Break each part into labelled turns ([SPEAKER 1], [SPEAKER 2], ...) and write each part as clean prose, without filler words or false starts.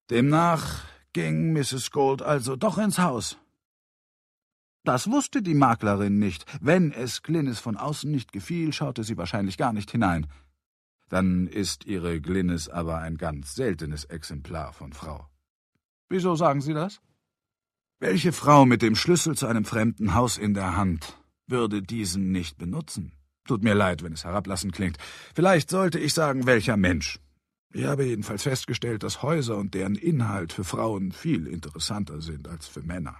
[SPEAKER 1] Demnach ging Mrs. Gold also doch ins Haus. Das wusste die Maklerin nicht. Wenn es Glynis von außen nicht gefiel, schaute sie wahrscheinlich gar nicht hinein. Dann ist ihre Glynis aber ein ganz seltenes Exemplar von Frau. Wieso sagen Sie das? Welche Frau mit dem Schlüssel zu einem fremden Haus in der Hand würde diesen nicht benutzen? Tut mir leid, wenn es herablassend klingt. Vielleicht sollte ich sagen, welcher Mensch. Ich habe jedenfalls festgestellt, dass Häuser und deren Inhalt für Frauen viel interessanter sind als für Männer.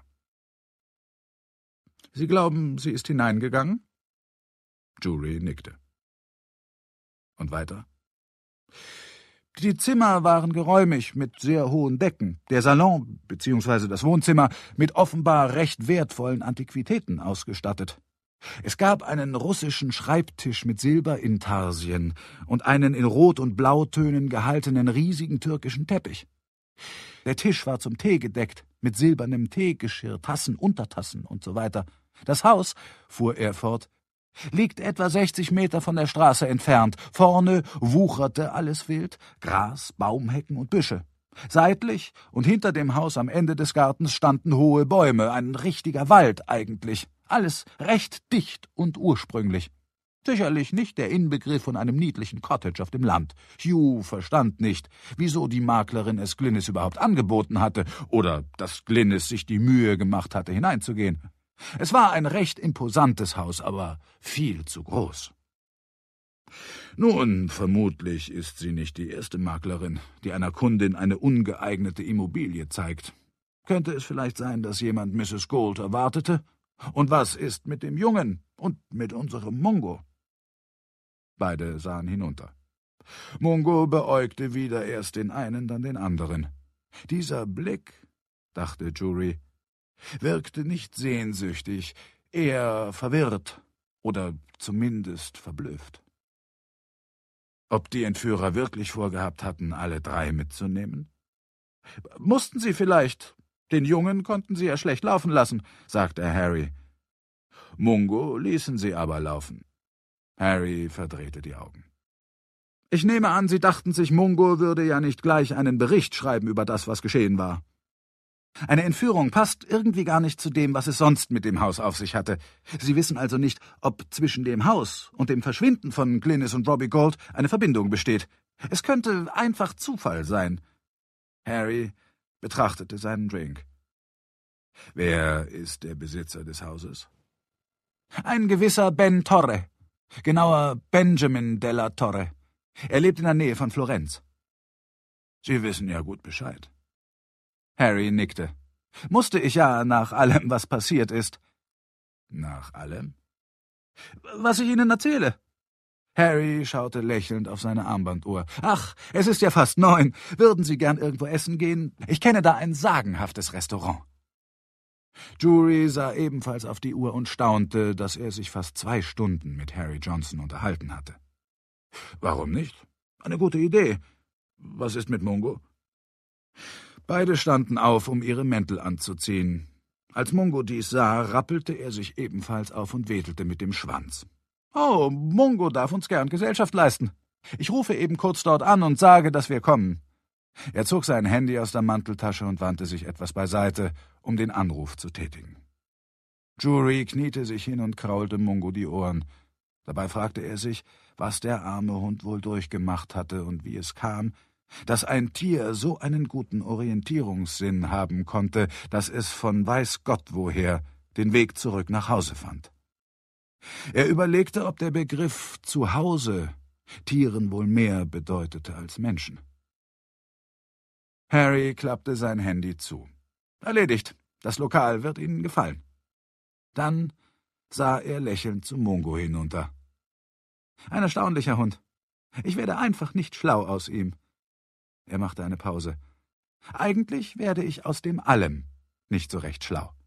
[SPEAKER 1] Sie glauben, sie ist hineingegangen? Jury nickte. Und weiter? Die Zimmer waren geräumig mit sehr hohen Decken, der Salon bzw. das Wohnzimmer mit offenbar recht wertvollen Antiquitäten ausgestattet. Es gab einen russischen Schreibtisch mit Silberintarsien und einen in Rot- und Blautönen gehaltenen riesigen türkischen Teppich. Der Tisch war zum Tee gedeckt, mit silbernem Teegeschirr, Tassen, Untertassen und so weiter. Das Haus, fuhr er fort, liegt etwa 60 Meter von der Straße entfernt. Vorne wucherte alles wild, Gras, Baumhecken und Büsche. Seitlich und hinter dem Haus am Ende des Gartens standen hohe Bäume, ein richtiger Wald eigentlich. Alles recht dicht und ursprünglich. Sicherlich nicht der Inbegriff von einem niedlichen Cottage auf dem Land. Hugh verstand nicht, wieso die Maklerin es Glynis überhaupt angeboten hatte oder dass Glynis sich die Mühe gemacht hatte, hineinzugehen. Es war ein recht imposantes Haus, aber viel zu groß. Nun, vermutlich ist sie nicht die erste Maklerin, die einer Kundin eine ungeeignete Immobilie zeigt. Könnte es vielleicht sein, dass jemand Mrs. Gold erwartete? Und was ist mit dem Jungen und mit unserem Mungo? Beide sahen hinunter. Mungo beäugte wieder erst den einen, dann den anderen. Dieser Blick, dachte Jury, wirkte nicht sehnsüchtig, eher verwirrt oder zumindest verblüfft. Ob die Entführer wirklich vorgehabt hatten, alle drei mitzunehmen? Mussten sie vielleicht. Den Jungen konnten sie ja schlecht laufen lassen, sagte Harry. Mungo ließen sie aber laufen. Harry verdrehte die Augen. Ich nehme an, Sie dachten sich, Mungo würde ja nicht gleich einen Bericht schreiben über das, was geschehen war. Eine Entführung passt irgendwie gar nicht zu dem, was es sonst mit dem Haus auf sich hatte. Sie wissen also nicht, ob zwischen dem Haus und dem Verschwinden von Glynis und Robbie Gold eine Verbindung besteht. Es könnte einfach Zufall sein. Harry betrachtete seinen Drink. Wer ist der Besitzer des Hauses? Ein gewisser Ben Torre, genauer Benjamin della Torre. Er lebt in der Nähe von Florenz. Sie wissen ja gut Bescheid. Harry nickte. Musste ich ja nach allem, was passiert ist. Nach allem? Was ich Ihnen erzähle. Harry schaute lächelnd auf seine Armbanduhr. Ach, es ist ja fast 9. Würden Sie gern irgendwo essen gehen? Ich kenne da ein sagenhaftes Restaurant. Jury sah ebenfalls auf die Uhr und staunte, dass er sich fast 2 Stunden mit Harry Johnson unterhalten hatte. Warum nicht? Eine gute Idee. Was ist mit Mungo? Beide standen auf, um ihre Mäntel anzuziehen. Als Mungo dies sah, rappelte er sich ebenfalls auf und wedelte mit dem Schwanz. »Oh, Mungo darf uns gern Gesellschaft leisten. Ich rufe eben kurz dort an und sage, dass wir kommen.« Er zog sein Handy aus der Manteltasche und wandte sich etwas beiseite, um den Anruf zu tätigen. Jury kniete sich hin und kraulte Mungo die Ohren. Dabei fragte er sich, was der arme Hund wohl durchgemacht hatte und wie es kam, dass ein Tier so einen guten Orientierungssinn haben konnte, dass es von weiß Gott woher den Weg zurück nach Hause fand. Er überlegte, ob der Begriff Zuhause Tieren wohl mehr bedeutete als Menschen. Harry klappte sein Handy zu. Erledigt, das Lokal wird Ihnen gefallen. Dann sah er lächelnd zu Mungo hinunter. Ein erstaunlicher Hund. Ich werde einfach nicht schlau aus ihm. Er machte eine Pause. Eigentlich werde ich aus dem Allem nicht so recht schlau.